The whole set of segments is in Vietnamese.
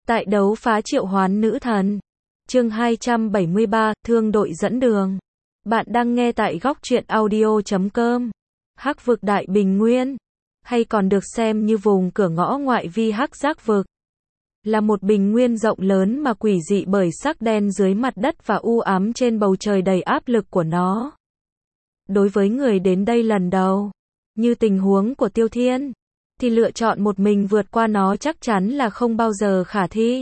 Tại đấu phá triệu hoán nữ thần. Chương 273, thương đội dẫn đường. Bạn đang nghe tại góc truyện audio.com. Hắc vực Đại Bình Nguyên, hay còn được xem như vùng cửa ngõ ngoại vi Hắc Giác vực, là một bình nguyên rộng lớn mà quỷ dị bởi sắc đen dưới mặt đất và u ám trên bầu trời đầy áp lực của nó. Đối với người đến đây lần đầu, như tình huống của Tiêu Thiên, thì lựa chọn một mình vượt qua nó chắc chắn là không bao giờ khả thi.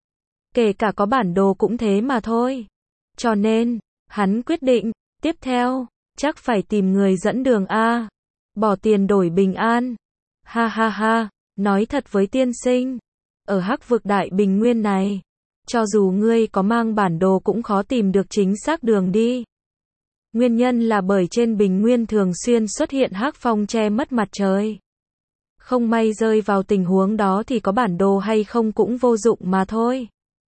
Kể cả có bản đồ cũng thế mà thôi. Cho nên, hắn quyết định, tiếp theo, chắc phải tìm người dẫn đường a. Bỏ tiền đổi bình an. Ha ha ha, nói thật với tiên sinh, ở Hắc vực Đại Bình Nguyên này, cho dù ngươi có mang bản đồ cũng khó tìm được chính xác đường đi. Nguyên nhân là bởi trên bình nguyên thường xuyên xuất hiện hắc phong che mất mặt trời. Không may rơi vào tình huống đó thì có bản đồ hay không cũng vô dụng mà thôi.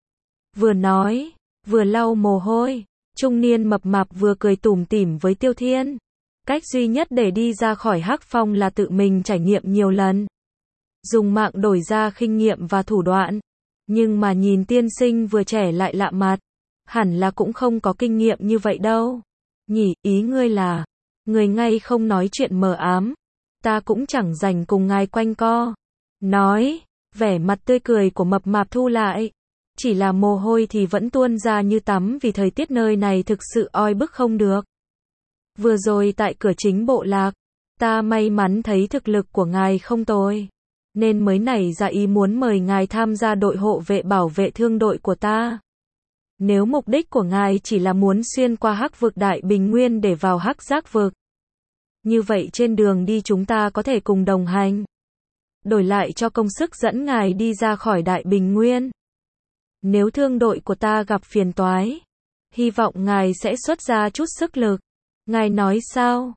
Vừa nói, vừa lau mồ hôi, trung niên mập mạp vừa cười tủm tỉm với Tiêu Thiên. Cách duy nhất để đi ra khỏi hắc phong là tự mình trải nghiệm nhiều lần. Dùng mạng đổi ra kinh nghiệm và thủ đoạn. Nhưng mà nhìn tiên sinh vừa trẻ lại lạ mặt, hẳn là cũng không có kinh nghiệm như vậy đâu. Nhỉ, ý ngươi là, người ngay không nói chuyện mờ ám. Ta cũng chẳng rảnh cùng ngài quanh co. Nói, vẻ mặt tươi cười của mập mạp thu lại. Chỉ là mồ hôi thì vẫn tuôn ra như tắm vì thời tiết nơi này thực sự oi bức không được. Vừa rồi tại cửa chính bộ lạc, ta may mắn thấy thực lực của ngài không tồi, nên mới nảy ra ý muốn mời ngài tham gia đội hộ vệ bảo vệ thương đội của ta. Nếu mục đích của ngài chỉ là muốn xuyên qua Hắc vực Đại Bình Nguyên để vào Hắc Giác vực, như vậy trên đường đi chúng ta có thể cùng đồng hành. Đổi lại cho công sức dẫn ngài đi ra khỏi Đại Bình Nguyên. Nếu thương đội của ta gặp phiền toái, hy vọng ngài sẽ xuất ra chút sức lực. Ngài nói sao?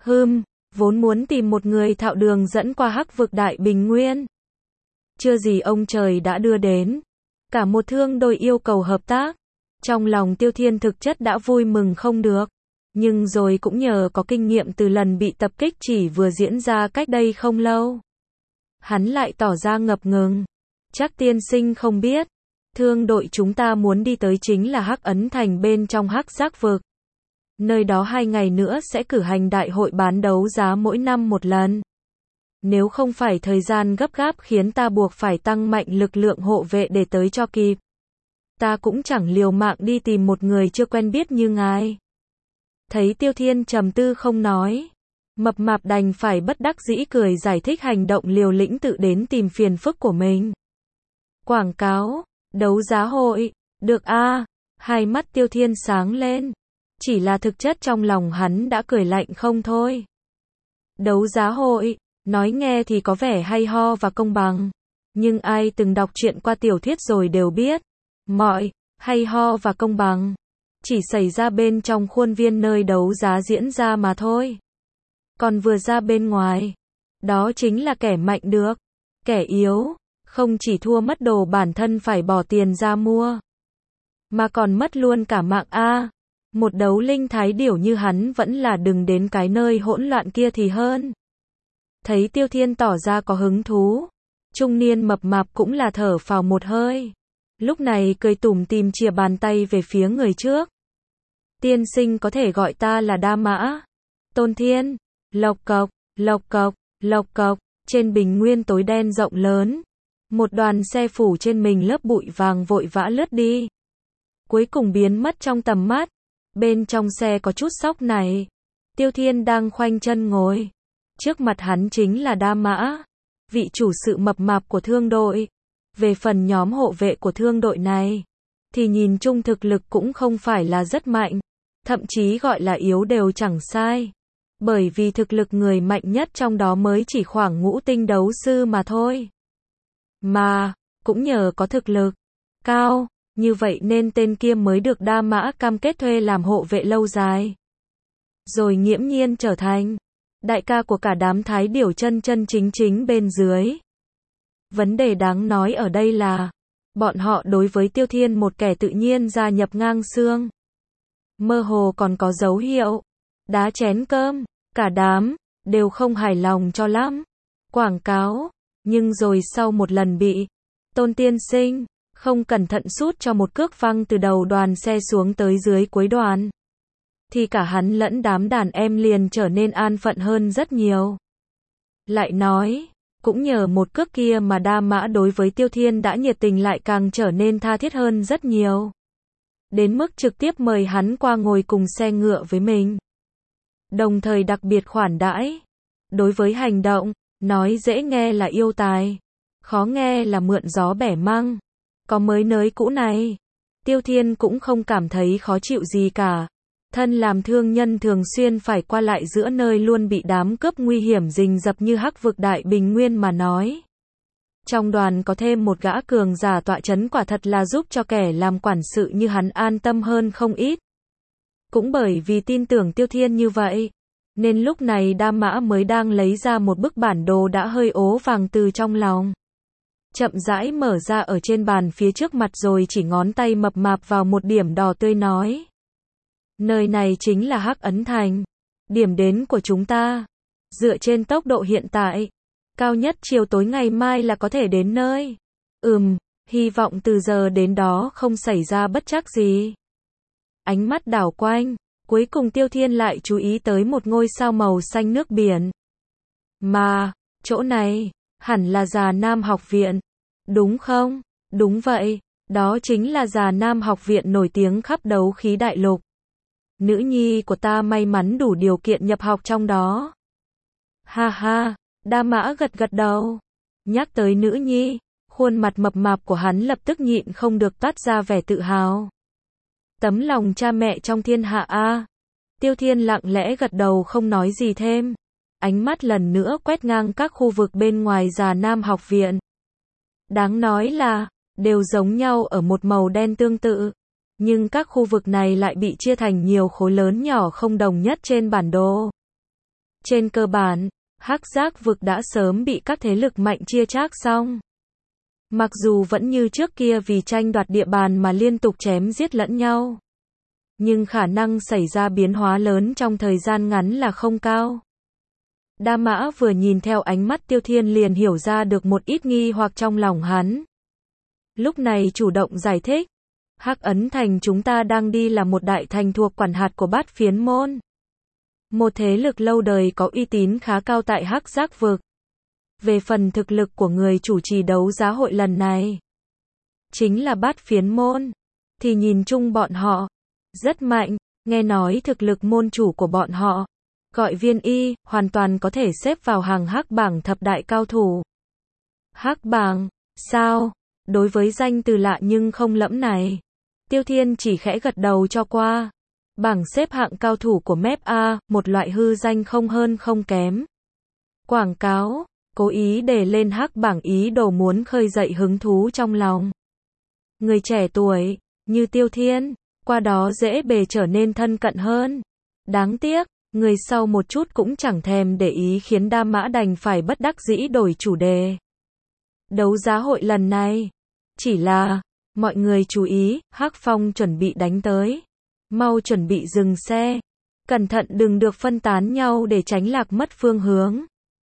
Vốn muốn tìm một người thạo đường dẫn qua Hắc vực Đại Bình Nguyên. Chưa gì ông trời đã đưa đến. Cả một thương đội yêu cầu hợp tác. Trong lòng Tiêu Thiên thực chất đã vui mừng không được. Nhưng rồi cũng nhờ có kinh nghiệm từ lần bị tập kích chỉ vừa diễn ra cách đây không lâu. Hắn lại tỏ ra ngập ngừng. Chắc tiên sinh không biết. Thương đội chúng ta muốn đi tới chính là Hắc Ấn Thành bên trong Hắc Giác vực. Nơi đó 2 ngày nữa sẽ cử hành đại hội bán đấu giá mỗi năm một lần. Nếu không phải thời gian gấp gáp khiến ta buộc phải tăng mạnh lực lượng hộ vệ để tới cho kịp, ta cũng chẳng liều mạng đi tìm một người chưa quen biết như ngài. Thấy Tiêu Thiên trầm tư không nói, mập mạp đành phải bất đắc dĩ cười giải thích hành động liều lĩnh tự đến tìm phiền phức của mình. Quảng cáo, đấu giá hội, được a. Hai mắt Tiêu Thiên sáng lên. Chỉ là thực chất trong lòng hắn đã cười lạnh không thôi. Đấu giá hội, nói nghe thì có vẻ hay ho và công bằng. Nhưng ai từng đọc truyện qua tiểu thuyết rồi đều biết. Mọi, hay ho và công bằng, chỉ xảy ra bên trong khuôn viên nơi đấu giá diễn ra mà thôi. Còn vừa ra bên ngoài, đó chính là kẻ mạnh được. Kẻ yếu, không chỉ thua mất đồ bản thân phải bỏ tiền ra mua, mà còn mất luôn cả mạng a. Một đấu linh thái điểu như hắn vẫn là đừng đến cái nơi hỗn loạn kia thì hơn. Thấy Tiêu Thiên tỏ ra có hứng thú, trung niên mập mạp cũng là thở phào một hơi. Lúc này cười tủm tỉm chìa bàn tay về phía người trước. Tiên sinh có thể gọi ta là Đa Mã. Tôn Thiên. Lộc cộc, lộc cộc, lộc cộc. Trên bình nguyên tối đen rộng lớn, một đoàn xe phủ trên mình lớp bụi vàng vội vã lướt đi. Cuối cùng biến mất trong tầm mắt. Bên trong xe có chút sóc này. Tiêu Thiên đang khoanh chân ngồi. Trước mặt hắn chính là Đa Mã, vị chủ sự mập mạp của thương đội. Về phần nhóm hộ vệ của thương đội này, thì nhìn chung thực lực cũng không phải là rất mạnh. Thậm chí gọi là yếu đều chẳng sai. Bởi vì thực lực người mạnh nhất trong đó mới chỉ khoảng ngũ tinh đấu sư mà thôi. Mà, cũng nhờ có thực lực cao, như vậy nên tên kia mới được Đa Mã cam kết thuê làm hộ vệ lâu dài. Rồi nghiễm nhiên trở thành đại ca của cả đám thái điểu chân chân chính chính bên dưới. Vấn đề đáng nói ở đây là, bọn họ đối với Tiêu Thiên một kẻ tự nhiên gia nhập ngang xương. Mơ hồ còn có dấu hiệu đá chén cơm, cả đám đều không hài lòng cho lắm. Quảng cáo, nhưng rồi sau một lần bị Tôn tiên sinh không cẩn thận sút cho một cước văng từ đầu đoàn xe xuống tới dưới cuối đoàn. Thì cả hắn lẫn đám đàn em liền trở nên an phận hơn rất nhiều. Lại nói, cũng nhờ một cước kia mà Đa Mã đối với Tiêu Thiên đã nhiệt tình lại càng trở nên tha thiết hơn rất nhiều. Đến mức trực tiếp mời hắn qua ngồi cùng xe ngựa với mình. Đồng thời đặc biệt khoản đãi. Đối với hành động, nói dễ nghe là yêu tài, khó nghe là mượn gió bẻ măng. Có mới nới cũ này, Tiêu Thiên cũng không cảm thấy khó chịu gì cả. Thân làm thương nhân thường xuyên phải qua lại giữa nơi luôn bị đám cướp nguy hiểm rình rập như Hắc Vực Đại Bình Nguyên mà nói. Trong đoàn có thêm một gã cường giả tọa chấn quả thật là giúp cho kẻ làm quản sự như hắn an tâm hơn không ít. Cũng bởi vì tin tưởng Tiêu Thiên như vậy, nên lúc này Đa Mã mới đang lấy ra một bức bản đồ đã hơi ố vàng từ trong lòng. Chậm rãi mở ra ở trên bàn phía trước mặt rồi chỉ ngón tay mập mạp vào một điểm đỏ tươi nói. Nơi này chính là Hắc Ấn Thành. Điểm đến của chúng ta. Dựa trên tốc độ hiện tại, cao nhất chiều tối ngày mai là có thể đến nơi. Hy vọng từ giờ đến đó không xảy ra bất trắc gì. Ánh mắt đảo quanh, cuối cùng Tiêu Thiên lại chú ý tới một ngôi sao màu xanh nước biển. Mà, chỗ này, hẳn là Già Nam Học Viện, đúng không? Đúng vậy, đó chính là Già Nam Học Viện nổi tiếng khắp đấu khí đại lục. Nữ nhi của ta may mắn đủ điều kiện nhập học trong đó. Ha ha, Đa Mã gật gật đầu. Nhắc tới nữ nhi, khuôn mặt mập mạp của hắn lập tức nhịn không được toát ra vẻ tự hào. Tấm lòng cha mẹ trong thiên hạ a. Tiêu Thiên lặng lẽ gật đầu không nói gì thêm. Ánh mắt lần nữa quét ngang các khu vực bên ngoài Già Nam Học Viện. Đáng nói là, đều giống nhau ở một màu đen tương tự. Nhưng các khu vực này lại bị chia thành nhiều khối lớn nhỏ không đồng nhất trên bản đồ. Trên cơ bản, Hắc Giác vực đã sớm bị các thế lực mạnh chia chác xong. Mặc dù vẫn như trước kia vì tranh đoạt địa bàn mà liên tục chém giết lẫn nhau. Nhưng khả năng xảy ra biến hóa lớn trong thời gian ngắn là không cao. Đa Mã vừa nhìn theo ánh mắt Tiêu Thiên liền hiểu ra được một ít nghi hoặc trong lòng hắn. Lúc này chủ động giải thích. Hắc Ấn Thành chúng ta đang đi là một đại thành thuộc quản hạt của Bát Phiến Môn. Một thế lực lâu đời có uy tín khá cao tại Hắc Giác vực. Về phần thực lực của người chủ trì đấu giá hội lần này, chính là Bát Phiến Môn, thì nhìn chung bọn họ rất mạnh, nghe nói thực lực môn chủ của bọn họ, gọi Viên Y, hoàn toàn có thể xếp vào hàng Hắc bảng thập đại cao thủ. Hắc bảng, sao? Đối với danh từ lạ nhưng không lẫm này, Tiêu Thiên chỉ khẽ gật đầu cho qua. Bảng xếp hạng cao thủ của MEP A, một loại hư danh không hơn không kém. Quảng cáo, cố ý để lên Hắc bảng ý đồ muốn khơi dậy hứng thú trong lòng. Người trẻ tuổi, như Tiêu Thiên, qua đó dễ bề trở nên thân cận hơn. Đáng tiếc, người sau một chút cũng chẳng thèm để ý khiến Đa Mã đành phải bất đắc dĩ đổi chủ đề. Đấu giá hội lần này, chỉ là, mọi người chú ý, Hắc Phong chuẩn bị đánh tới. Mau chuẩn bị dừng xe. Cẩn thận đừng được phân tán nhau để tránh lạc mất phương hướng.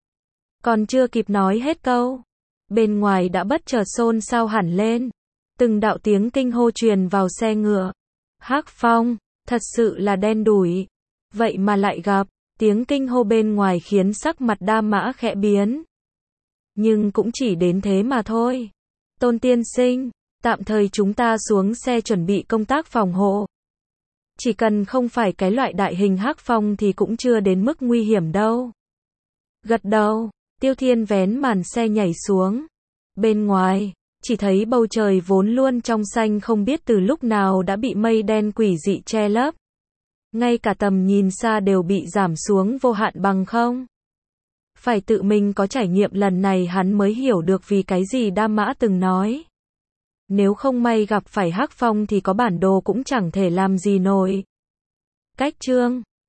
Còn chưa kịp nói hết câu, bên ngoài đã bất chợt xôn xao hẳn lên. Từng đạo tiếng kinh hô truyền vào xe ngựa. Hắc Phong, thật sự là đen đủi. Vậy mà lại gặp, tiếng kinh hô bên ngoài khiến sắc mặt Đa Mã khẽ biến. Nhưng cũng chỉ đến thế mà thôi. Tôn tiên sinh, tạm thời chúng ta xuống xe chuẩn bị công tác phòng hộ. Chỉ cần không phải cái loại đại hình Hắc Phong thì cũng chưa đến mức nguy hiểm đâu. Gật đầu, Tiêu Thiên vén màn xe nhảy xuống. Bên ngoài, chỉ thấy bầu trời vốn luôn trong xanh không biết từ lúc nào đã bị mây đen quỷ dị che lấp. Ngay cả tầm nhìn xa đều bị giảm xuống vô hạn bằng không. Phải tự mình có trải nghiệm lần này hắn mới hiểu được vì cái gì Đa Mã từng nói. Nếu không may gặp phải Hắc Phong thì có bản đồ cũng chẳng thể làm gì nổi. Cách chương